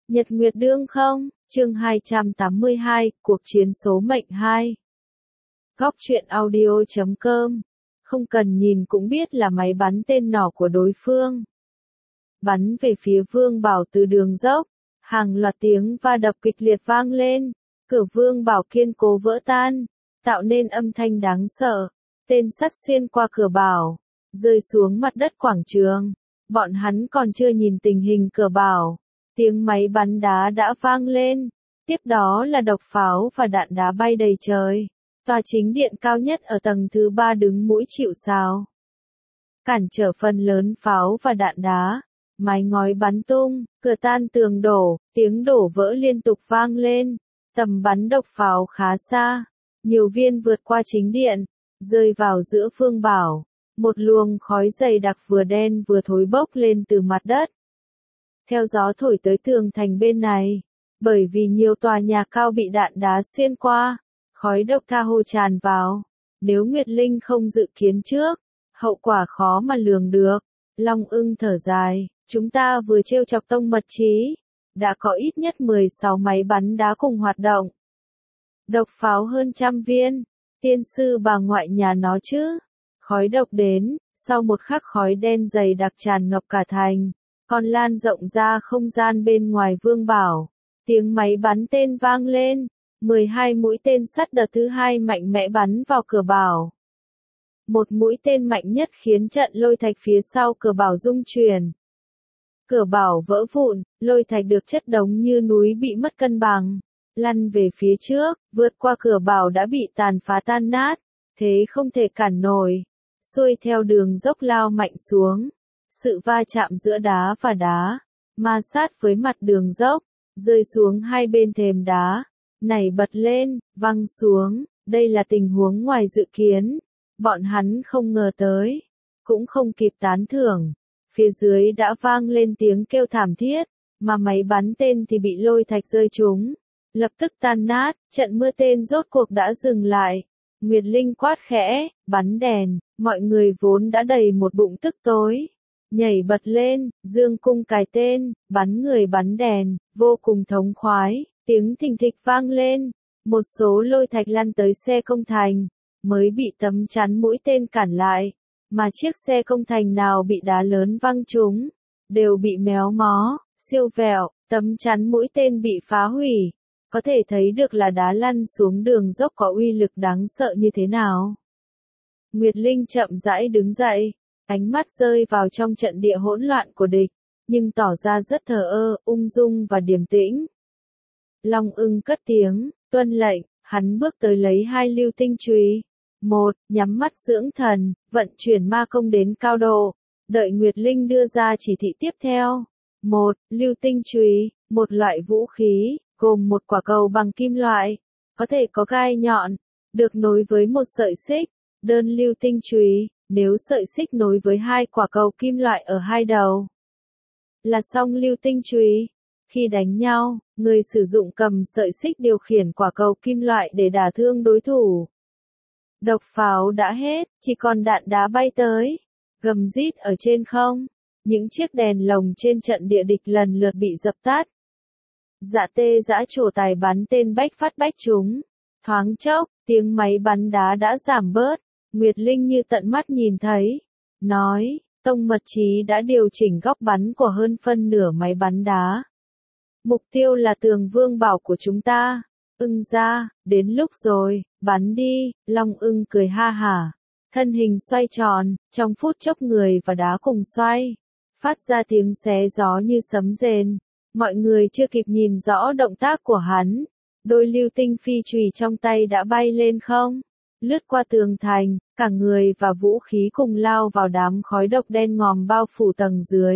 Nhật Nguyệt Đương không, chương 282, cuộc chiến số mệnh 2. Góc truyện audio.com. Không cần nhìn cũng biết là máy bắn tên nỏ của đối phương. Bắn về phía Vương Bảo từ đường dốc, hàng loạt tiếng va đập kịch liệt vang lên, cửa Vương Bảo kiên cố vỡ tan, tạo nên âm thanh đáng sợ. Tên sắt xuyên qua cửa bảo, rơi xuống mặt đất quảng trường. Bọn hắn còn chưa nhìn tình hình cửa bảo, tiếng máy bắn đá đã vang lên, tiếp đó là độc pháo và đạn đá bay đầy trời. Tòa chính điện cao nhất ở tầng thứ 3 đứng mũi chịu sào, cản trở phần lớn pháo và đạn đá. Mái ngói bắn tung, cửa tan tường đổ, tiếng đổ vỡ liên tục vang lên. Tầm bắn độc pháo khá xa, nhiều viên vượt qua chính điện, rơi vào giữa Vương Bảo. Một luồng khói dày đặc vừa đen vừa thối bốc lên từ mặt đất. Theo gió thổi tới tường thành bên này, bởi vì nhiều tòa nhà cao bị đạn đá xuyên qua, khói độc tha hồ tràn vào. Nếu Nguyệt Linh không dự kiến trước, hậu quả khó mà lường được. Long Ưng thở dài, chúng ta vừa trêu chọc Tông Mật Chí, đã có ít nhất 16 máy bắn đá cùng hoạt động. Độc pháo hơn 100 viên, tiên sư bà ngoại nhà nó chứ. Khói độc đến, sau một khắc khói đen dày đặc tràn ngập cả thành, còn lan rộng ra không gian bên ngoài Vương Bảo. Tiếng máy bắn tên vang lên, 12 mũi tên sắt đợt thứ 2 mạnh mẽ bắn vào cửa bảo. Một mũi tên mạnh nhất khiến trận lôi thạch phía sau cửa bảo rung chuyển. Cửa bảo vỡ vụn, lôi thạch được chất đống như núi bị mất cân bằng, lăn về phía trước, vượt qua cửa bảo đã bị tàn phá tan nát, thế không thể cản nổi. Xuôi theo đường dốc lao mạnh xuống, sự va chạm giữa đá và đá, ma sát với mặt đường dốc, rơi xuống hai bên thềm đá, nảy bật lên, văng xuống. Đây là tình huống ngoài dự kiến, bọn hắn không ngờ tới, cũng không kịp tán thưởng. Phía dưới đã vang lên tiếng kêu thảm thiết, mà máy bắn tên thì bị lôi thạch rơi trúng, lập tức tan nát. Trận mưa tên rốt cuộc đã dừng lại. Nguyệt Linh quát khẽ, bắn đèn. Mọi người vốn đã đầy một bụng tức tối, nhảy bật lên, dương cung cài tên, bắn người bắn đèn, vô cùng thống khoái. Tiếng thình thịch vang lên, một số lôi thạch lăn tới xe công thành, mới bị tấm chắn mũi tên cản lại, mà chiếc xe công thành nào bị đá lớn văng trúng, đều bị méo mó, siêu vẹo, tấm chắn mũi tên bị phá hủy. Có thể thấy được là đá lăn xuống đường dốc có uy lực đáng sợ như thế nào. Nguyệt Linh chậm rãi đứng dậy, ánh mắt rơi vào trong trận địa hỗn loạn của địch, nhưng tỏ ra rất thờ ơ, ung dung và điềm tĩnh. Long Ưng cất tiếng, tuân lệnh, hắn bước tới lấy 2 lưu tinh chùy. 1. Nhắm mắt dưỡng thần, vận chuyển ma công đến cao độ, đợi Nguyệt Linh đưa ra chỉ thị tiếp theo. 1. Lưu tinh chùy, một loại vũ khí, gồm một quả cầu bằng kim loại, có thể có gai nhọn, được nối với một sợi xích. Đơn lưu tinh chùy, nếu sợi xích nối với 2 quả cầu kim loại ở hai đầu, là xong lưu tinh chùy. Khi đánh nhau, người sử dụng cầm sợi xích điều khiển quả cầu kim loại để đả thương đối thủ. Độc pháo đã hết, chỉ còn đạn đá bay tới, gầm rít ở trên không. Những chiếc đèn lồng trên trận địa địch lần lượt bị dập tắt. Dạ tê dã trổ tài bắn tên bách phát bách trúng. Thoáng chốc, tiếng máy bắn đá đã giảm bớt. Nguyệt Linh như tận mắt nhìn thấy, nói, Tông Mật Chí đã điều chỉnh góc bắn của hơn phân nửa máy bắn đá. Mục tiêu là tường Vương Bảo của chúng ta. Ưng ra, đến lúc rồi, bắn đi. Long Ưng cười ha hả, thân hình xoay tròn, trong phút chốc người và đá cùng xoay, phát ra tiếng xé gió như sấm rền. Mọi người chưa kịp nhìn rõ động tác của hắn, đôi lưu tinh phi chùy trong tay đã bay lên không, lướt qua tường thành, cả người và vũ khí cùng lao vào đám khói độc đen ngòm bao phủ tầng dưới.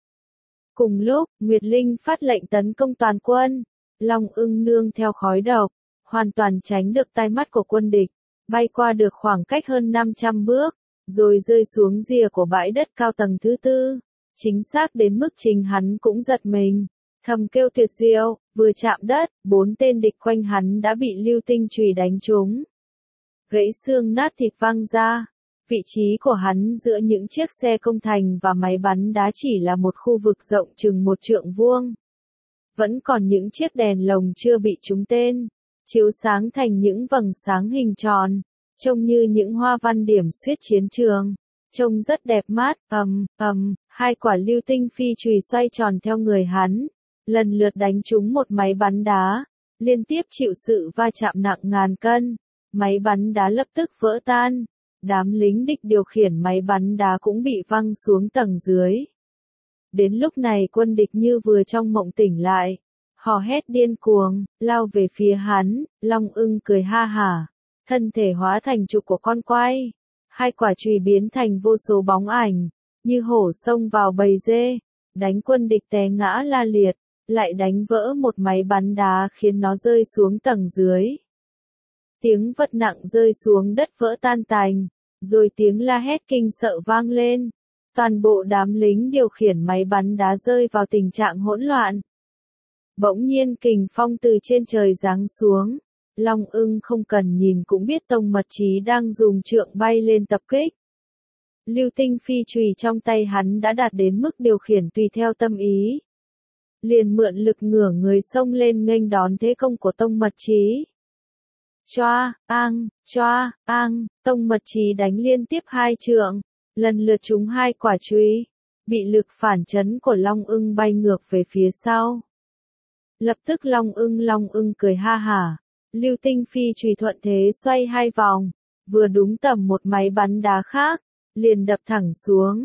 Cùng lúc, Nguyệt Linh phát lệnh tấn công toàn quân. Long Ưng nương theo khói độc, hoàn toàn tránh được tai mắt của quân địch, bay qua được khoảng cách hơn 500 bước, rồi rơi xuống rìa của bãi đất cao tầng thứ 4, chính xác đến mức chính hắn cũng giật mình, thầm kêu tuyệt diệu. Vừa chạm đất, 4 tên địch quanh hắn đã bị lưu tinh chùy đánh trúng, gãy xương nát thịt văng ra. Vị trí của hắn giữa những chiếc xe công thành và máy bắn đá chỉ là một khu vực rộng chừng 1 trượng vuông. vẫn còn những chiếc đèn lồng chưa bị trúng tên, chiếu sáng thành những vầng sáng hình tròn, trông như những hoa văn điểm xuyết chiến trường, trông rất đẹp mắt. Hai quả lưu tinh phi chùy xoay tròn theo người hắn, lần lượt đánh trúng một máy bắn đá, liên tiếp chịu sự va chạm nặng ngàn cân, máy bắn đá lập tức vỡ tan, đám lính địch điều khiển máy bắn đá cũng bị văng xuống tầng dưới. Đến lúc này quân địch như vừa trong mộng tỉnh lại, hò hét điên cuồng, lao về phía hắn. Long Ưng cười ha hả, thân thể hóa thành trụ của con quay, hai quả chùy biến thành vô số bóng ảnh, như hổ xông vào bầy dê, đánh quân địch té ngã la liệt, lại đánh vỡ một máy bắn đá khiến nó rơi xuống tầng dưới. Tiếng vật nặng rơi xuống đất vỡ tan tành, rồi tiếng la hét kinh sợ vang lên. Toàn bộ đám lính điều khiển máy bắn đá rơi vào tình trạng hỗn loạn. Bỗng nhiên kình phong từ trên trời giáng xuống, Long Ưng không cần nhìn cũng biết Tông Mật Chí đang dùng trượng bay lên tập kích. Lưu tinh phi chùy trong tay hắn đã đạt đến mức điều khiển tùy theo tâm ý. Liền mượn lực ngửa người xông lên nghênh đón thế công của Tông Mật Chí. Choa, Tông Mật Chí đánh liên tiếp hai trượng, lần lượt trúng hai quả chùy, bị lực phản chấn của Long Ưng bay ngược về phía sau. Lập tức Long Ưng cười ha hả, lưu tinh phi chùy thuận thế xoay hai vòng, vừa đúng tầm một máy bắn đá khác, liền đập thẳng xuống.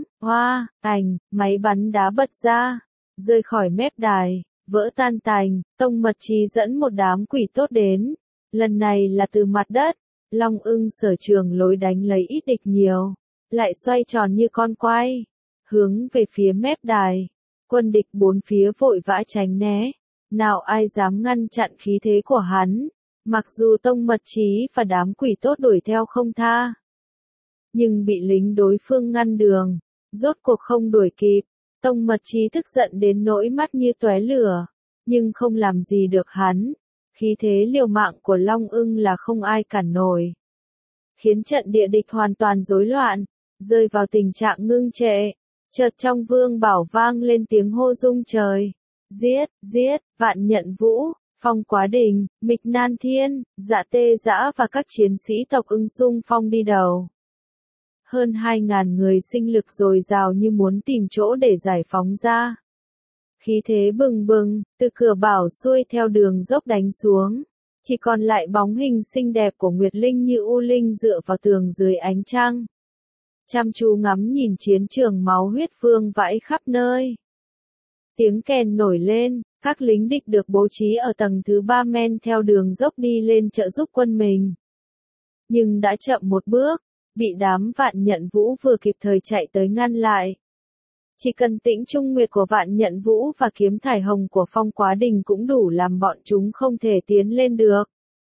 Máy bắn đá bật ra, rơi khỏi mép đài, vỡ tan tành. Tông Mật Chí dẫn một đám quỷ tốt đến, lần này là từ mặt đất. Long Ưng sở trường lối đánh lấy ít địch nhiều, lại xoay tròn như con quay, hướng về phía mép đài. Quân địch bốn phía vội vã tránh né, nào ai dám ngăn chặn khí thế của hắn, mặc dù Tông Mật Chí và đám quỷ tốt đuổi theo không tha, nhưng bị lính đối phương ngăn đường, rốt cuộc không đuổi kịp. Tông Mật Chí tức giận đến nỗi mắt như tóe lửa, nhưng không làm gì được hắn. Khí thế liều mạng của Long Ưng là không ai cản nổi, khiến trận địa địch hoàn toàn rối loạn, rơi vào tình trạng ngưng trệ. Chợt trong Vương Bảo vang lên tiếng hô rung trời. Giết, Vạn Nhận Vũ, Phong Quá Đình, Mịch Nan Thiên, Dạ Tê Dã và các chiến sĩ tộc Ưng xung phong đi đầu. Hơn 2.000 người sinh lực dồi dào như muốn tìm chỗ để giải phóng ra. Khí thế bừng bừng, từ cửa bảo xuôi theo đường dốc đánh xuống. Chỉ còn lại bóng hình xinh đẹp của Nguyệt Linh như U Linh dựa vào tường dưới ánh trăng. Chăm chú ngắm nhìn chiến trường máu huyết vương vãi khắp nơi. Tiếng kèn nổi lên, các lính địch được bố trí ở tầng thứ 3 men theo đường dốc đi lên trợ giúp quân mình. Nhưng đã chậm một bước, bị đám Vạn Nhận Vũ vừa kịp thời chạy tới ngăn lại. Chỉ cần Tĩnh Trung Nguyệt của Vạn Nhận Vũ và Kiếm Thải Hồng của Phong Quá Đình cũng đủ làm bọn chúng không thể tiến lên được.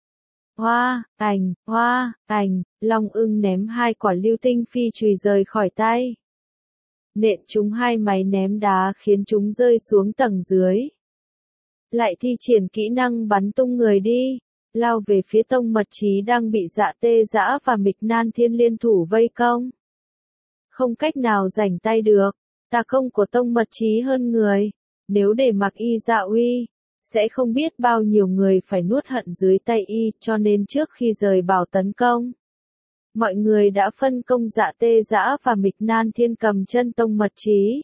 Hoa, ảnh, Long Ưng ném hai quả lưu tinh phi chùy rời khỏi tay. Nện chúng hai máy ném đá khiến chúng rơi xuống tầng dưới. Lại thi triển kỹ năng bắn tung người đi, lao về phía Tông Mật Chí đang bị Dạ Tê Dã và Mịch Nan Thiên liên thủ vây công. Không cách nào rảnh tay được, tà công của Tông Mật Chí hơn người, nếu để mặc y Dạ Uy, sẽ không biết bao nhiêu người phải nuốt hận dưới tay y, cho nên trước khi rời bảo tấn công, mọi người đã phân công Dạ Tê Dã và Mịch Nan Thiên cầm chân Tông Mật Chí.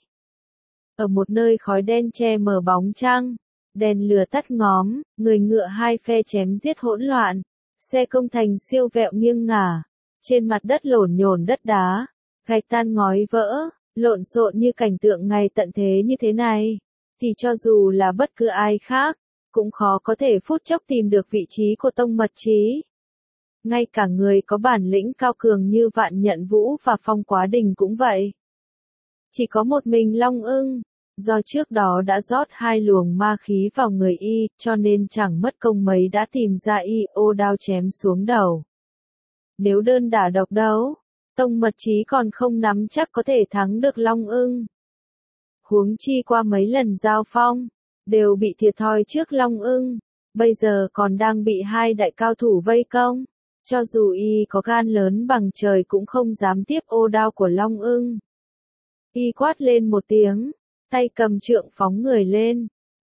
Ở một nơi khói đen che mờ bóng trăng, đèn lửa tắt ngóm, người ngựa hai phe chém giết hỗn loạn, xe công thành siêu vẹo nghiêng ngả, trên mặt đất lổn nhổn đất đá, gạch tan ngói vỡ, lộn xộn như cảnh tượng ngày tận thế như thế này, thì cho dù là bất cứ ai khác, cũng khó có thể phút chốc tìm được vị trí của Tông Mật Chí. Ngay cả người có bản lĩnh cao cường như Vạn Nhận Vũ và Phong Quá Đình cũng vậy. Chỉ có một mình Long Ưng, do trước đó đã rót hai luồng ma khí vào người y, cho nên chẳng mất công mấy đã tìm ra y ô đao chém xuống đầu. Nếu đơn đả độc đấu, Tông Mật Chí còn không nắm chắc có thể thắng được Long Ưng. Huống chi qua mấy lần giao phong, đều bị thiệt thòi trước Long Ưng, bây giờ còn đang bị hai đại cao thủ vây công. Cho dù y có gan lớn bằng trời cũng không dám tiếp ô đao của Long Ưng. Y quát lên một tiếng, tay cầm trượng phóng người lên,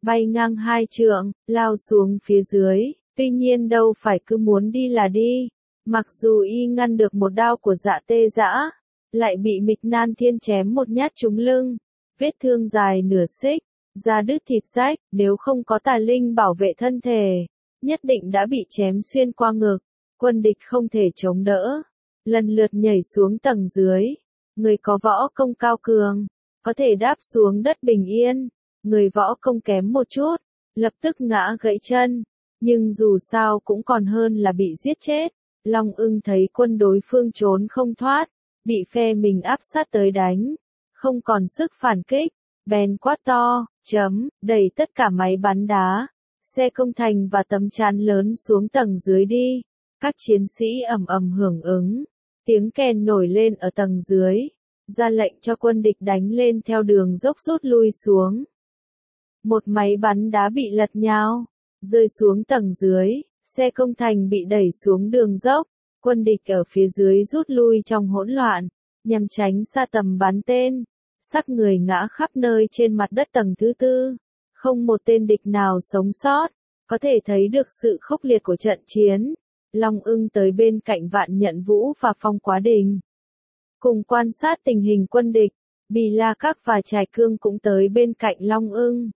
bay ngang 2 trượng, lao xuống phía dưới, tuy nhiên đâu phải cứ muốn đi là đi. Mặc dù y ngăn được một đao của Dạ Tê Dã, lại bị Mịch Nan Thiên chém một nhát trúng lưng, vết thương dài nửa xích, da đứt thịt rách, nếu không có tà linh bảo vệ thân thể, nhất định đã bị chém xuyên qua ngực. Quân địch không thể chống đỡ, lần lượt nhảy xuống tầng dưới. Người có võ công cao cường, có thể đáp xuống đất bình yên, người võ công kém một chút, lập tức ngã gãy chân, nhưng dù sao cũng còn hơn là bị giết chết. Long Ưng thấy quân đối phương trốn không thoát, bị phe mình áp sát tới đánh, không còn sức phản kích, bèn quát to, đẩy tất cả máy bắn đá, xe công thành và tấm chắn lớn xuống tầng dưới đi. Các chiến sĩ ầm ầm hưởng ứng, tiếng kèn nổi lên ở tầng dưới, ra lệnh cho quân địch đánh lên theo đường dốc rút lui xuống. Một máy bắn đá bị lật nhào, rơi xuống tầng dưới, xe công thành bị đẩy xuống đường dốc, quân địch ở phía dưới rút lui trong hỗn loạn, nhằm tránh xa tầm bắn tên, xác người ngã khắp nơi trên mặt đất tầng thứ tư, không một tên địch nào sống sót, có thể thấy được sự khốc liệt của trận chiến. Long Ưng tới bên cạnh Vạn Nhận Vũ và Phong Quá Đình, cùng quan sát tình hình quân địch. Bì La Các và Trài Cương cũng tới bên cạnh Long Ưng.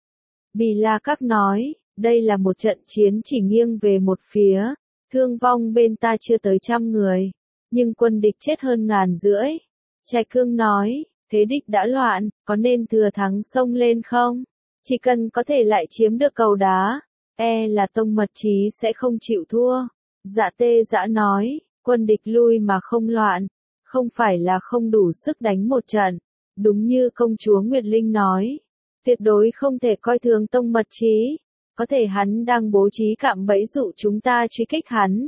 Bì La Các nói, đây là một trận chiến chỉ nghiêng về một phía, thương vong bên ta chưa tới 100 người, nhưng quân địch chết hơn 1.500. Trài Cương nói, thế địch đã loạn, có nên thừa thắng xông lên không? Chỉ cần có thể lại chiếm được cầu đá, là Tông Mật Chí sẽ không chịu thua. Dạ Tê Dã nói, quân địch lui mà không loạn, không phải là không đủ sức đánh một trận. Đúng như công chúa Nguyệt Linh nói, tuyệt đối không thể coi thường Tông Mật Chí, có thể hắn đang bố trí cạm bẫy dụ chúng ta truy kích hắn.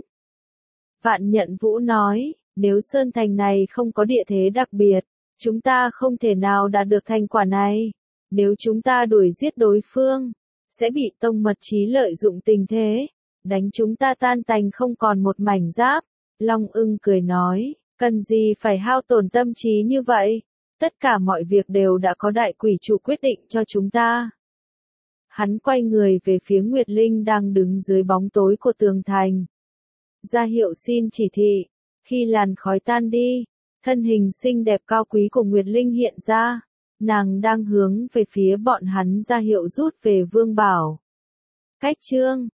Vạn Nhận Vũ nói, nếu Sơn Thành này không có địa thế đặc biệt, chúng ta không thể nào đạt được thành quả này. Nếu chúng ta đuổi giết đối phương, sẽ bị Tông Mật Chí lợi dụng tình thế, đánh chúng ta tan tành không còn một mảnh giáp. Long Ưng cười nói, cần gì phải hao tổn tâm trí như vậy, tất cả mọi việc đều đã có đại quỷ chủ quyết định cho chúng ta. Hắn quay người về phía Nguyệt Linh đang đứng dưới bóng tối của tường thành, ra hiệu xin chỉ thị. Khi làn khói tan đi, thân hình xinh đẹp cao quý của Nguyệt Linh hiện ra, nàng đang hướng về phía bọn hắn ra hiệu rút về Vương Bảo. Cách chương